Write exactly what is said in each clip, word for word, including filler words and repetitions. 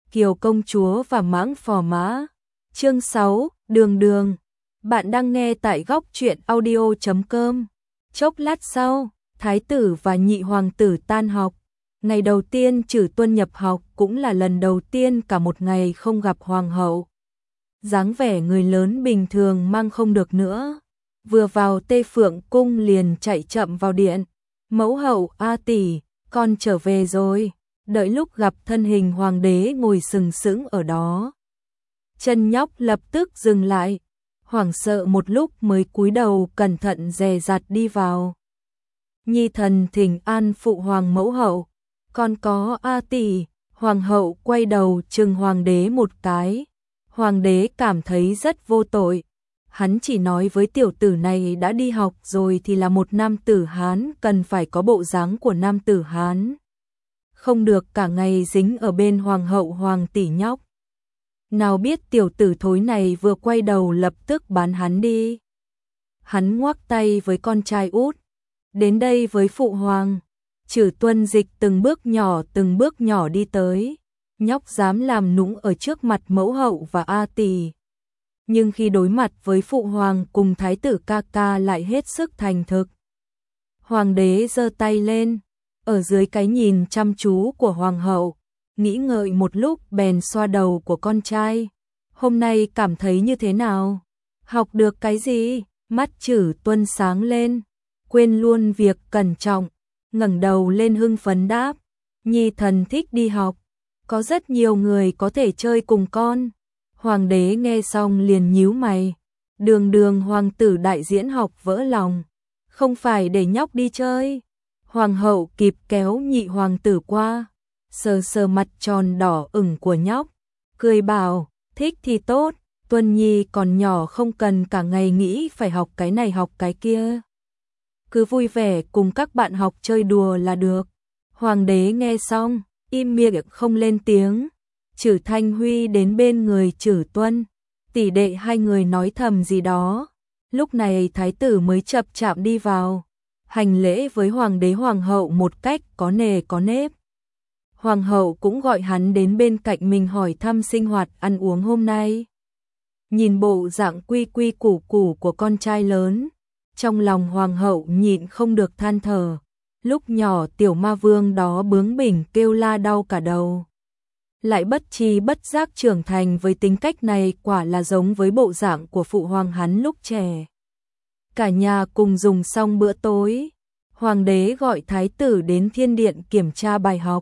Kiều công chúa và mãng phò mã. Chương sáu, Đường Đường. Bạn đang nghe tại góc truyện audio chấm com. Chốc lát sau, thái tử và nhị hoàng tử tan học. Ngày đầu tiên Trử Tuân nhập học cũng là lần đầu tiên cả một ngày không gặp hoàng hậu. Dáng vẻ người lớn bình thường mang không được nữa. Vừa vào Tê Phượng cung liền chạy chậm vào điện. Mẫu hậu, A tỷ, con trở về rồi. Đợi lúc gặp thân hình hoàng đế ngồi sừng sững ở đó. Chân nhóc lập tức dừng lại, hoảng sợ một lúc mới cúi đầu cẩn thận dè dặt đi vào. Nhi thần thỉnh an phụ hoàng mẫu hậu, con có A tỷ. Hoàng hậu quay đầu trừng hoàng đế một cái. Hoàng đế cảm thấy rất vô tội. Hắn chỉ nói với tiểu tử này đã đi học rồi thì là một nam tử Hán, cần phải có bộ dáng của nam tử Hán. Không được cả ngày dính ở bên hoàng hậu hoàng tỷ nhóc. Nào biết tiểu tử thối này vừa quay đầu lập tức bán hắn đi. Hắn ngoắc tay với con trai út. Đến đây với phụ hoàng. Trử Tuân dịch từng bước nhỏ từng bước nhỏ đi tới. Nhóc dám làm nũng ở trước mặt mẫu hậu và A tỷ. Nhưng khi đối mặt với phụ hoàng cùng thái tử ca ca lại hết sức thành thực. Hoàng đế giơ tay lên. Ở dưới cái nhìn chăm chú của hoàng hậu, nghĩ ngợi một lúc bèn xoa đầu của con trai. Hôm nay cảm thấy như thế nào? Học được cái gì? Mắt Trử Tuân sáng lên, quên luôn việc cẩn trọng, ngẩng đầu lên hưng phấn đáp. Nhi thần thích đi học, có rất nhiều người có thể chơi cùng con. Hoàng đế nghe xong liền nhíu mày. Đường đường hoàng tử đại diễn học vỡ lòng, không phải để nhóc đi chơi. Hoàng hậu kịp kéo nhị hoàng tử qua, sờ sờ mặt tròn đỏ ửng của nhóc, cười bảo, thích thì tốt, Tuân Nhi còn nhỏ không cần cả ngày nghĩ phải học cái này học cái kia. Cứ vui vẻ cùng các bạn học chơi đùa là được. Hoàng đế nghe xong, im miệng không lên tiếng. Trử Thanh Huy đến bên người Trử Tuân, tỷ đệ hai người nói thầm gì đó. Lúc này thái tử mới chậm chạp đi vào, hành lễ với hoàng đế hoàng hậu một cách có nề có nếp. Hoàng hậu cũng gọi hắn đến bên cạnh mình hỏi thăm sinh hoạt ăn uống hôm nay. Nhìn bộ dạng quy quy củ củ của con trai lớn, trong lòng hoàng hậu nhịn không được than thở. Lúc nhỏ tiểu ma vương đó bướng bỉnh kêu la đau cả đầu. Lại bất tri bất giác trưởng thành với tính cách này, quả là giống với bộ dạng của phụ hoàng hắn lúc trẻ. Cả nhà cùng dùng xong bữa tối, hoàng đế gọi thái tử đến thiên điện kiểm tra bài học.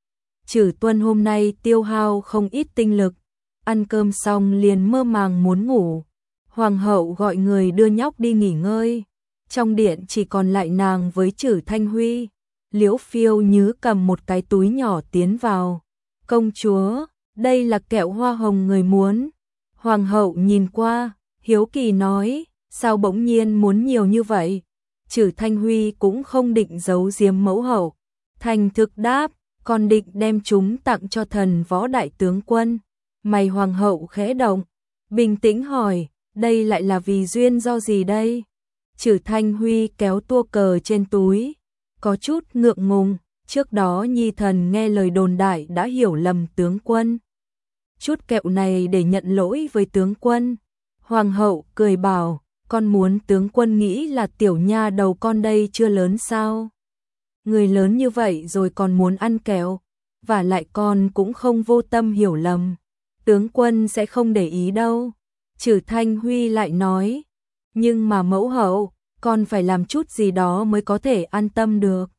Trử Tuân hôm nay tiêu hao không ít tinh lực, ăn cơm xong liền mơ màng muốn ngủ. Hoàng hậu gọi người đưa nhóc đi nghỉ ngơi. Trong điện chỉ còn lại nàng với Trử Thanh Huy. Liễu Phiêu Nhứ cầm một cái túi nhỏ tiến vào. Công chúa, đây là kẹo hoa hồng người muốn. Hoàng hậu nhìn qua, hiếu kỳ nói, sao bỗng nhiên muốn nhiều như vậy? Trử Thanh Huy cũng không định giấu giếm mẫu hậu. Thành thực đáp, còn định đem chúng tặng cho thần võ đại tướng quân. Mày hoàng hậu khẽ động, bình tĩnh hỏi, đây lại là vì duyên do gì đây? Trử Thanh Huy kéo tua cờ trên túi, có chút ngượng ngùng. Trước đó nhi thần nghe lời đồn đại đã hiểu lầm tướng quân. Chút kẹo này để nhận lỗi với tướng quân. Hoàng hậu cười bảo, con muốn tướng quân nghĩ là tiểu nha đầu con đây chưa lớn sao? Người lớn như vậy rồi còn muốn ăn kẹo, và lại con cũng không vô tâm hiểu lầm. Tướng quân sẽ không để ý đâu. Trử Thanh Huy lại nói, nhưng mà mẫu hậu, con phải làm chút gì đó mới có thể an tâm được.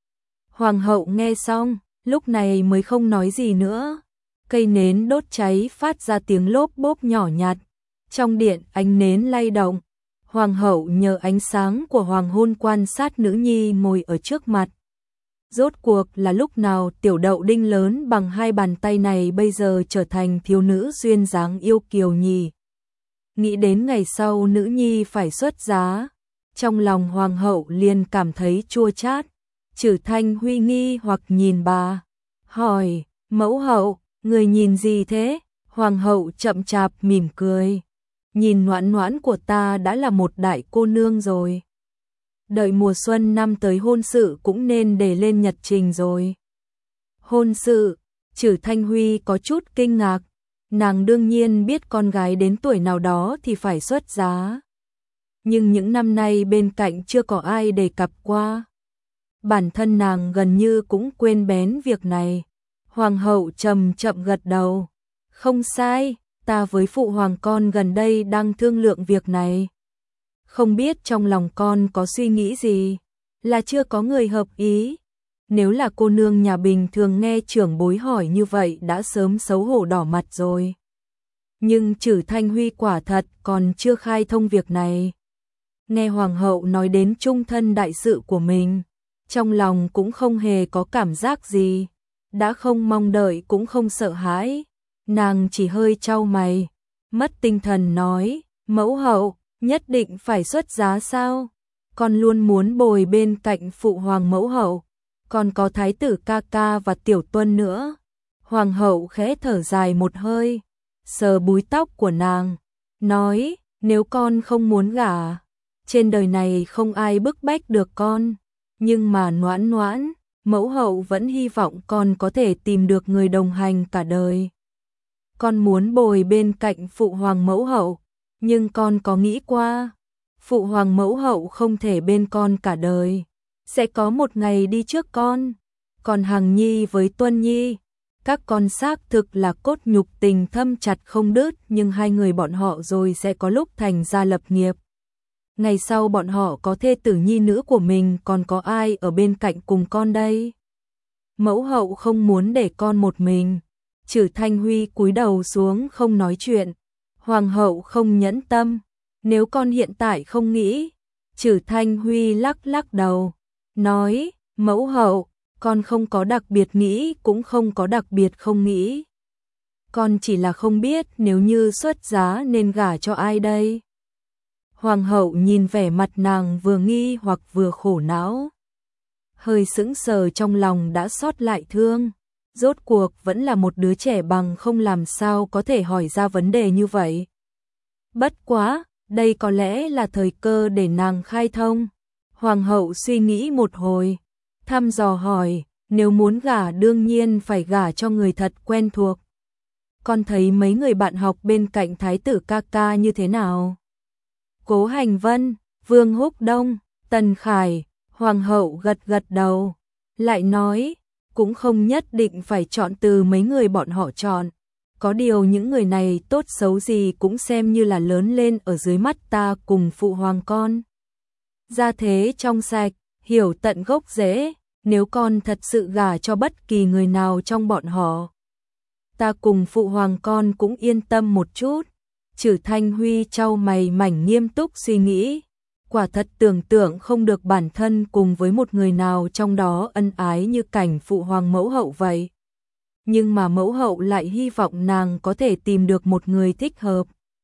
Hoàng hậu nghe xong, lúc này mới không nói gì nữa. Cây nến đốt cháy phát ra tiếng lốp bốp nhỏ nhặt. Trong điện ánh nến lay động. Hoàng hậu nhờ ánh sáng của hoàng hôn quan sát nữ nhi ngồi ở trước mặt. Rốt cuộc là lúc nào tiểu đậu đinh lớn bằng hai bàn tay này bây giờ trở thành thiếu nữ duyên dáng yêu kiều nhỉ? Nghĩ đến ngày sau nữ nhi phải xuất giá, trong lòng hoàng hậu liền cảm thấy chua chát. Trử Thanh Huy nghi hoặc nhìn bà, hỏi, mẫu hậu, người nhìn gì thế? Hoàng hậu chậm chạp mỉm cười, nhìn Noãn Noãn của ta đã là một đại cô nương rồi. Đợi mùa xuân năm tới hôn sự cũng nên để lên nhật trình rồi. Hôn sự, Trử Thanh Huy có chút kinh ngạc, nàng đương nhiên biết con gái đến tuổi nào đó thì phải xuất giá. Nhưng những năm nay bên cạnh chưa có ai đề cập qua. Bản thân nàng gần như cũng quên bén việc này. Hoàng hậu chậm chậm gật đầu. Không sai, ta với phụ hoàng con gần đây đang thương lượng việc này. Không biết trong lòng con có suy nghĩ gì, là chưa có người hợp ý. Nếu là cô nương nhà bình thường nghe trưởng bối hỏi như vậy đã sớm xấu hổ đỏ mặt rồi. Nhưng Trử Thanh Huy quả thật còn chưa khai thông việc này. Nghe hoàng hậu nói đến trung thân đại sự của mình, trong lòng cũng không hề có cảm giác gì, đã không mong đợi cũng không sợ hãi, nàng chỉ hơi chau mày, mất tinh thần nói, mẫu hậu, nhất định phải xuất giá sao? Con luôn muốn bồi bên cạnh phụ hoàng mẫu hậu, còn có thái tử ca ca và tiểu tuân nữa. Hoàng hậu khẽ thở dài một hơi, sờ búi tóc của nàng, nói, nếu con không muốn gả, trên đời này không ai bức bách được con, nhưng mà Noãn Noãn, mẫu hậu vẫn hy vọng con có thể tìm được người đồng hành cả đời. Con muốn bồi bên cạnh phụ hoàng mẫu hậu, nhưng con có nghĩ qua, phụ hoàng mẫu hậu không thể bên con cả đời, sẽ có một ngày đi trước con. Còn Hằng Nhi với Tuân Nhi, các con xác thực là cốt nhục tình thâm chặt không đứt, nhưng hai người bọn họ rồi sẽ có lúc thành gia lập nghiệp. Ngày sau bọn họ có thê tử nhi nữ của mình, còn có ai ở bên cạnh cùng con đây? Mẫu hậu không muốn để con một mình. Trử Thanh Huy cúi đầu xuống không nói chuyện. Hoàng hậu không nhẫn tâm, nếu con hiện tại không nghĩ. Trử Thanh Huy lắc lắc đầu, nói, mẫu hậu, con không có đặc biệt nghĩ cũng không có đặc biệt không nghĩ. Con chỉ là không biết nếu như xuất giá nên gả cho ai đây. Hoàng hậu nhìn vẻ mặt nàng vừa nghi hoặc vừa khổ não. Hơi sững sờ trong lòng đã xót lại thương. Rốt cuộc vẫn là một đứa trẻ bằng không làm sao có thể hỏi ra vấn đề như vậy. Bất quá, đây có lẽ là thời cơ để nàng khai thông. Hoàng hậu suy nghĩ một hồi, thăm dò hỏi, nếu muốn gả đương nhiên phải gả cho người thật quen thuộc. Con thấy mấy người bạn học bên cạnh thái tử ca ca như thế nào? Cố Hành Vân, Vương Húc Đông, Tần Khải. Hoàng hậu gật gật đầu, lại nói, cũng không nhất định phải chọn từ mấy người bọn họ chọn. Có điều những người này tốt xấu gì cũng xem như là lớn lên ở dưới mắt ta cùng phụ hoàng con. Gia thế trong sạch, hiểu tận gốc rễ, nếu con thật sự gả cho bất kỳ người nào trong bọn họ, ta cùng phụ hoàng con cũng yên tâm một chút. Trử Thanh Huy chau mày mảnh nghiêm túc suy nghĩ, quả thật tưởng tượng không được bản thân cùng với một người nào trong đó ân ái như cảnh phụ hoàng mẫu hậu vậy. Nhưng mà mẫu hậu lại hy vọng nàng có thể tìm được một người thích hợp.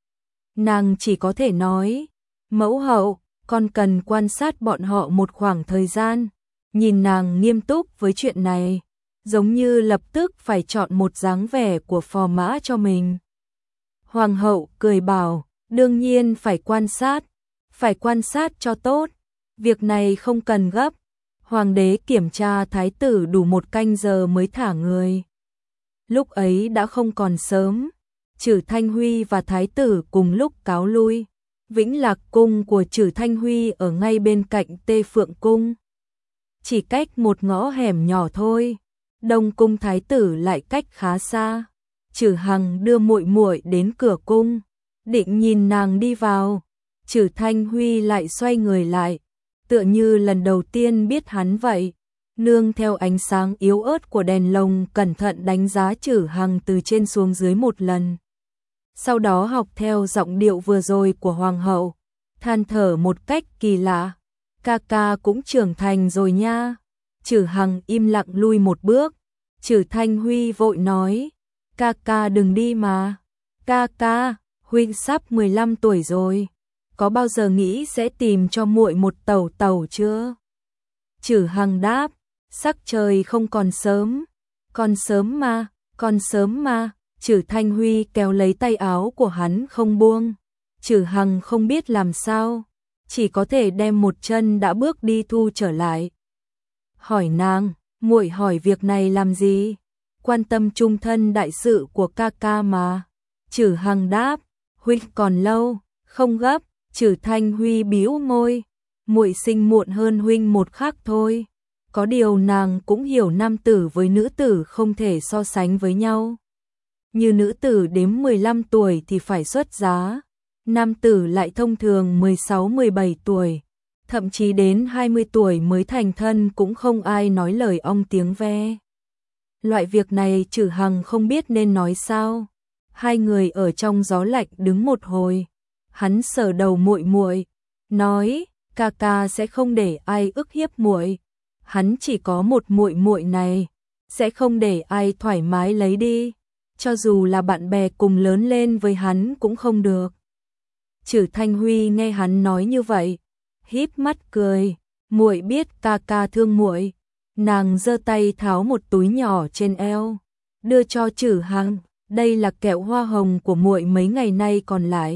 Nàng chỉ có thể nói, mẫu hậu, con cần quan sát bọn họ một khoảng thời gian. Nhìn nàng nghiêm túc với chuyện này, giống như lập tức phải chọn một dáng vẻ của phò mã cho mình. Hoàng hậu cười bảo, đương nhiên phải quan sát, phải quan sát cho tốt, việc này không cần gấp. Hoàng đế kiểm tra thái tử đủ một canh giờ mới thả người. Lúc ấy đã không còn sớm, Trử Thanh Huy và thái tử cùng lúc cáo lui. Vĩnh Lạc cung của Trử Thanh Huy ở ngay bên cạnh Tê Phượng cung, chỉ cách một ngõ hẻm nhỏ thôi. Đông cung thái tử lại cách khá xa. Trử Hằng đưa muội muội đến cửa cung, định nhìn nàng đi vào. Trử Thanh Huy lại xoay người lại, tựa như lần đầu tiên biết hắn vậy. Nương theo ánh sáng yếu ớt của đèn lồng cẩn thận đánh giá Trử Hằng từ trên xuống dưới một lần. Sau đó học theo giọng điệu vừa rồi của hoàng hậu, than thở một cách kỳ lạ, ca ca cũng trưởng thành rồi nha. Trử Hằng im lặng lui một bước. Trử Thanh Huy vội nói, ca ca đừng đi mà. Ca ca, huynh sắp mười lăm tuổi rồi, có bao giờ nghĩ sẽ tìm cho muội một tẩu tẩu chưa? Trử Hằng đáp, sắc trời không còn sớm. Còn sớm mà, còn sớm mà. Trử Thanh Huy kéo lấy tay áo của hắn không buông. Trử Hằng không biết làm sao, chỉ có thể đem một chân đã bước đi thu trở lại. Hỏi nàng, muội hỏi việc này làm gì? quan tâm chung thân đại sự của ca ca mà. Trử Hằng đáp, huynh còn lâu, không gấp. Trử Thanh Huy bĩu môi, muội sinh muộn hơn huynh một khắc thôi. Có điều nàng cũng hiểu nam tử với nữ tử không thể so sánh với nhau. Như nữ tử đến mười lăm tuổi thì phải xuất giá, nam tử lại thông thường mười sáu mười bảy tuổi, thậm chí đến hai mươi tuổi mới thành thân cũng không ai nói lời ong tiếng ve. Loại việc này Trử Hằng không biết nên nói sao. Hai người ở trong gió lạnh đứng một hồi, hắn sờ đầu muội muội, nói, ca ca sẽ không để ai ức hiếp muội. Hắn chỉ có một muội muội này, sẽ không để ai thoải mái lấy đi, cho dù là bạn bè cùng lớn lên với hắn cũng không được. Trử Thanh Huy nghe hắn nói như vậy, híp mắt cười, muội biết ca ca thương muội. Nàng giơ tay tháo một túi nhỏ trên eo, đưa cho Trử Hằng, đây là kẹo hoa hồng của muội mấy ngày nay còn lại.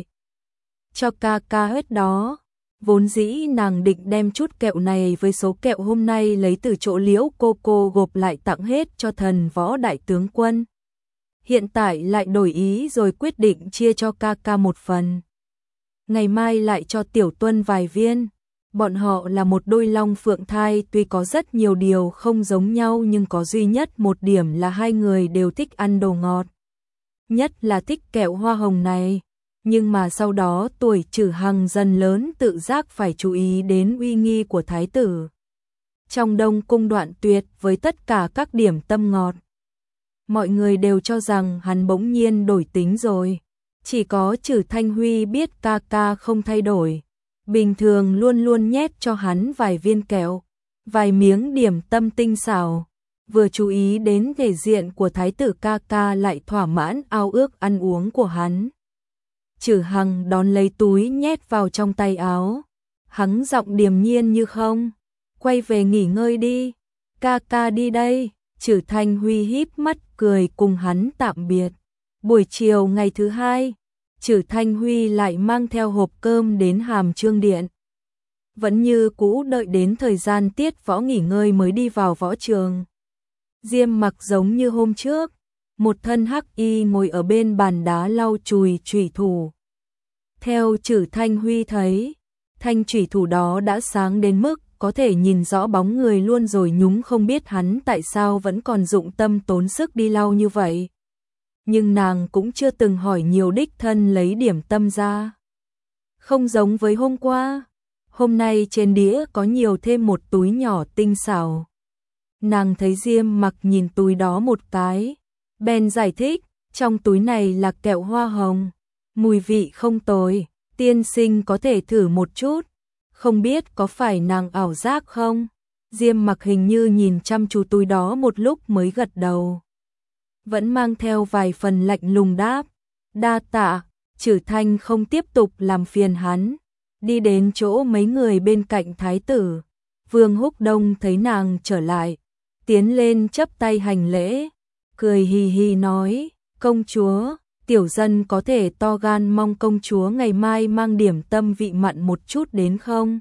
Cho ca ca hết đó. Vốn dĩ nàng định đem chút kẹo này với số kẹo hôm nay lấy từ chỗ Liễu cô cô gộp lại tặng hết cho thần võ đại tướng quân. Hiện tại lại đổi ý rồi quyết định chia cho ca ca một phần. Ngày mai lại cho Tiểu Tuân vài viên. Bọn họ là một đôi long phượng thai, tuy có rất nhiều điều không giống nhau nhưng có duy nhất một điểm là hai người đều thích ăn đồ ngọt. Nhất là thích kẹo hoa hồng này. Nhưng mà sau đó tuổi Trử Hằng dần lớn tự giác phải chú ý đến uy nghi của thái tử. Trong Đông Cung đoạn tuyệt với tất cả các điểm tâm ngọt. Mọi người đều cho rằng hắn bỗng nhiên đổi tính rồi. Chỉ có Trử Thanh Huy biết ca ca không thay đổi. Bình thường luôn luôn nhét cho hắn vài viên kẹo, vài miếng điểm tâm tinh xảo. Vừa chú ý đến thể diện của thái tử ca ca lại thỏa mãn ao ước ăn uống của hắn. Trử Hằng đón lấy túi nhét vào trong tay áo. Hắn giọng điềm nhiên như không. Quay về nghỉ ngơi đi. Ca ca đi đây. Trử Thanh Huy híp mắt cười cùng hắn tạm biệt. Buổi chiều ngày thứ hai, Trử Thanh Huy lại mang theo hộp cơm đến Hàm Chương Điện. Vẫn như cũ đợi đến thời gian tiết võ nghỉ ngơi mới đi vào võ trường. Diêm Mặc giống như hôm trước. Một thân hắc y ngồi ở bên bàn đá lau chùi chủy thủ. Theo Trử Thanh Huy thấy, thanh chủy thủ đó đã sáng đến mức có thể nhìn rõ bóng người luôn rồi, nhúng không biết hắn tại sao vẫn còn dụng tâm tốn sức đi lau như vậy. Nhưng nàng cũng chưa từng hỏi nhiều, đích thân lấy điểm tâm ra. Không giống với hôm qua, hôm nay trên đĩa có nhiều thêm một túi nhỏ tinh xảo. Nàng thấy Diêm Mặc nhìn túi đó một cái, bèn giải thích, trong túi này là kẹo hoa hồng, mùi vị không tồi, tiên sinh có thể thử một chút, không biết có phải nàng ảo giác không? Diêm Mặc hình như nhìn chăm chú túi đó một lúc mới gật đầu. Vẫn mang theo vài phần lạnh lùng đáp, đa tạ. Trử Thanh không tiếp tục làm phiền hắn, đi đến chỗ mấy người bên cạnh thái tử. Vương Húc Đông thấy nàng trở lại, tiến lên chắp tay hành lễ, cười hì hì nói, công chúa, tiểu dân có thể to gan mong công chúa ngày mai mang điểm tâm vị mặn một chút đến không?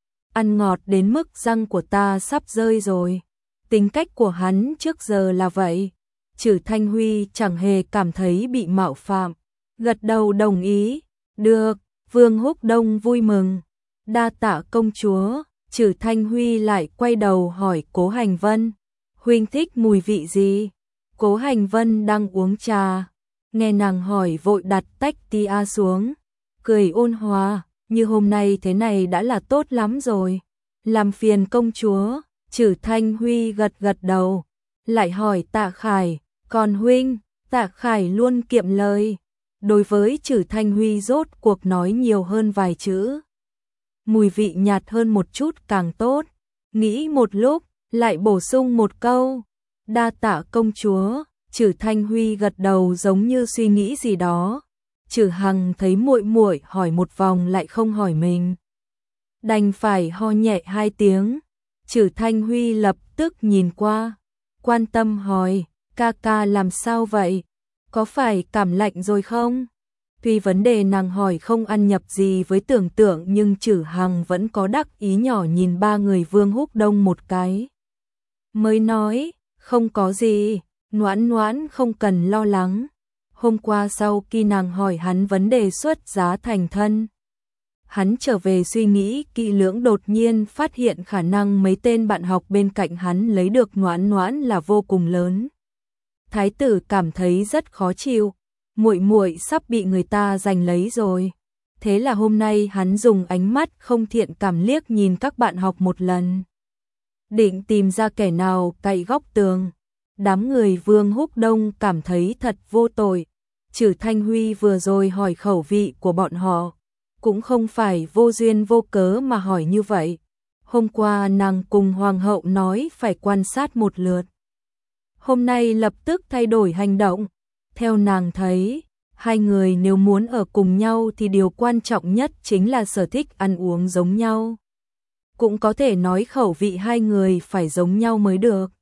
Ăn ngọt đến mức răng của ta sắp rơi rồi. Tính cách của hắn trước giờ là vậy. Trử Thanh Huy chẳng hề cảm thấy bị mạo phạm, gật đầu đồng ý. Được. Vương Húc Đông vui mừng, đa tạ công chúa. Trử Thanh Huy lại quay đầu hỏi Cố Hành Vân, huynh thích mùi vị gì? Cố Hành Vân đang uống trà, nghe nàng hỏi vội đặt tách tia xuống, cười ôn hòa, như hôm nay thế này đã là tốt lắm rồi. Làm phiền công chúa. Trử Thanh Huy gật gật đầu, lại hỏi Tạ Khải, còn huynh? Tạ Khải luôn kiệm lời, đối với Trử Thanh Huy rốt cuộc nói nhiều hơn vài chữ. Mùi vị nhạt hơn một chút càng tốt. Nghĩ một lúc, lại bổ sung một câu, đa tạ công chúa. Trử Thanh Huy gật đầu giống như suy nghĩ gì đó. Trử Hằng thấy muội muội hỏi một vòng lại không hỏi mình, đành phải ho nhẹ hai tiếng. Trử Thanh Huy lập tức nhìn qua, quan tâm hỏi, ca ca làm sao vậy? Có phải cảm lạnh rồi không? Tuy vấn đề nàng hỏi không ăn nhập gì với tưởng tượng nhưng Trử Hằng vẫn có đắc ý nhỏ nhìn ba người Vương Húc Đông một cái. Mới nói, không có gì. Noãn Noãn không cần lo lắng. Hôm qua sau khi nàng hỏi hắn vấn đề xuất giá thành thân, hắn trở về suy nghĩ kỹ lưỡng, đột nhiên phát hiện khả năng mấy tên bạn học bên cạnh hắn lấy được Noãn Noãn là vô cùng lớn. Thái tử cảm thấy rất khó chịu, muội muội sắp bị người ta giành lấy rồi. Thế là hôm nay hắn dùng ánh mắt không thiện cảm liếc nhìn các bạn học một lần, định tìm ra kẻ nào cậy góc tường. Đám người Vương Húc Đông cảm thấy thật vô tội. Trử Thanh Huy vừa rồi hỏi khẩu vị của bọn họ, cũng không phải vô duyên vô cớ mà hỏi như vậy. Hôm qua nàng cùng hoàng hậu nói phải quan sát một lượt, hôm nay lập tức thay đổi hành động. Theo nàng thấy, hai người nếu muốn ở cùng nhau thì điều quan trọng nhất chính là sở thích ăn uống giống nhau. Cũng có thể nói khẩu vị hai người phải giống nhau mới được.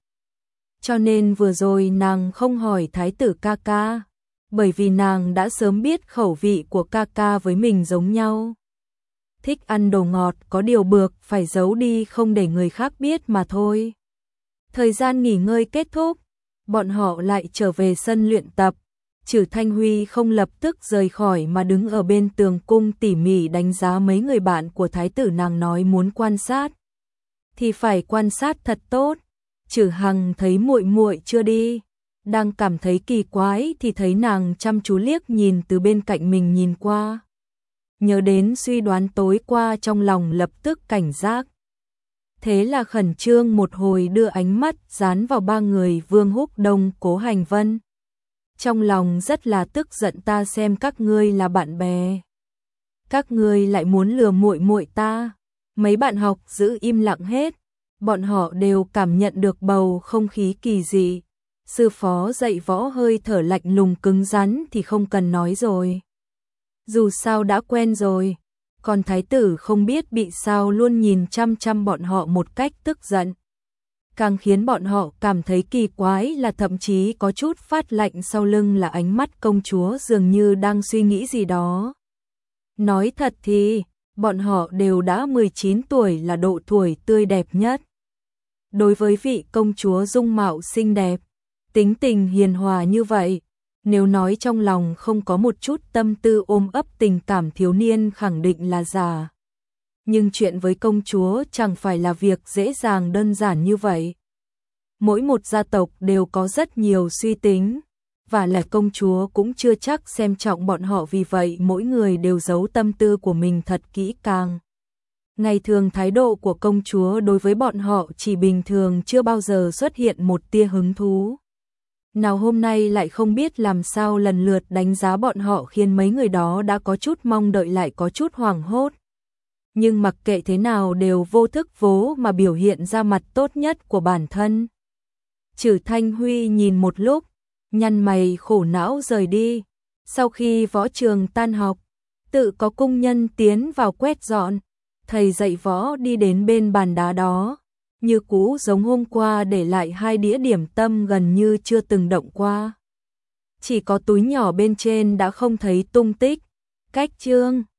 Cho nên vừa rồi nàng không hỏi thái tử ca ca, bởi vì nàng đã sớm biết khẩu vị của ca ca với mình giống nhau. Thích ăn đồ ngọt, có điều bược phải giấu đi không để người khác biết mà thôi. Thời gian nghỉ ngơi kết thúc, bọn họ lại trở về sân luyện tập. Trử Thanh Huy không lập tức rời khỏi mà đứng ở bên tường cung tỉ mỉ đánh giá mấy người bạn của thái tử. Nàng nói muốn quan sát thì phải quan sát thật tốt. Trử Hằng thấy muội muội chưa đi, đang cảm thấy kỳ quái thì thấy nàng chăm chú liếc nhìn từ bên cạnh mình nhìn qua. Nhớ đến suy đoán tối qua trong lòng lập tức cảnh giác. Thế là khẩn trương một hồi đưa ánh mắt dán vào ba người Vương Húc Đông, Cố Hành Vân. Trong lòng rất là tức giận, ta xem các ngươi là bạn bè, các ngươi lại muốn lừa muội muội ta. Mấy bạn học giữ im lặng hết, bọn họ đều cảm nhận được bầu không khí kỳ dị. Sư phó dạy võ hơi thở lạnh lùng cứng rắn thì không cần nói rồi, dù sao đã quen rồi. Còn thái tử không biết bị sao luôn nhìn chăm chăm bọn họ một cách tức giận. Càng khiến bọn họ cảm thấy kỳ quái là thậm chí có chút phát lạnh sau lưng là ánh mắt công chúa dường như đang suy nghĩ gì đó. Nói thật thì, bọn họ đều đã mười chín tuổi, là độ tuổi tươi đẹp nhất. Đối với vị công chúa dung mạo xinh đẹp, tính tình hiền hòa như vậy, nếu nói trong lòng không có một chút tâm tư ôm ấp tình cảm thiếu niên khẳng định là giả. Nhưng chuyện với công chúa chẳng phải là việc dễ dàng đơn giản như vậy. Mỗi một gia tộc đều có rất nhiều suy tính, và là công chúa cũng chưa chắc xem trọng bọn họ, vì vậy mỗi người đều giấu tâm tư của mình thật kỹ càng. Ngày thường thái độ của công chúa đối với bọn họ chỉ bình thường, chưa bao giờ xuất hiện một tia hứng thú. Nào hôm nay lại không biết làm sao lần lượt đánh giá bọn họ, khiến mấy người đó đã có chút mong đợi lại có chút hoảng hốt. Nhưng mặc kệ thế nào đều vô thức vố mà biểu hiện ra mặt tốt nhất của bản thân. Trử Thanh Huy nhìn một lúc, nhăn mày khổ não rời đi. Sau khi võ trường tan học, tự có cung nhân tiến vào quét dọn. Thầy dạy võ đi đến bên bàn đá đó, như cũ giống hôm qua, để lại hai đĩa điểm tâm gần như chưa từng động qua. Chỉ có túi nhỏ bên trên đã không thấy tung tích. Cách chương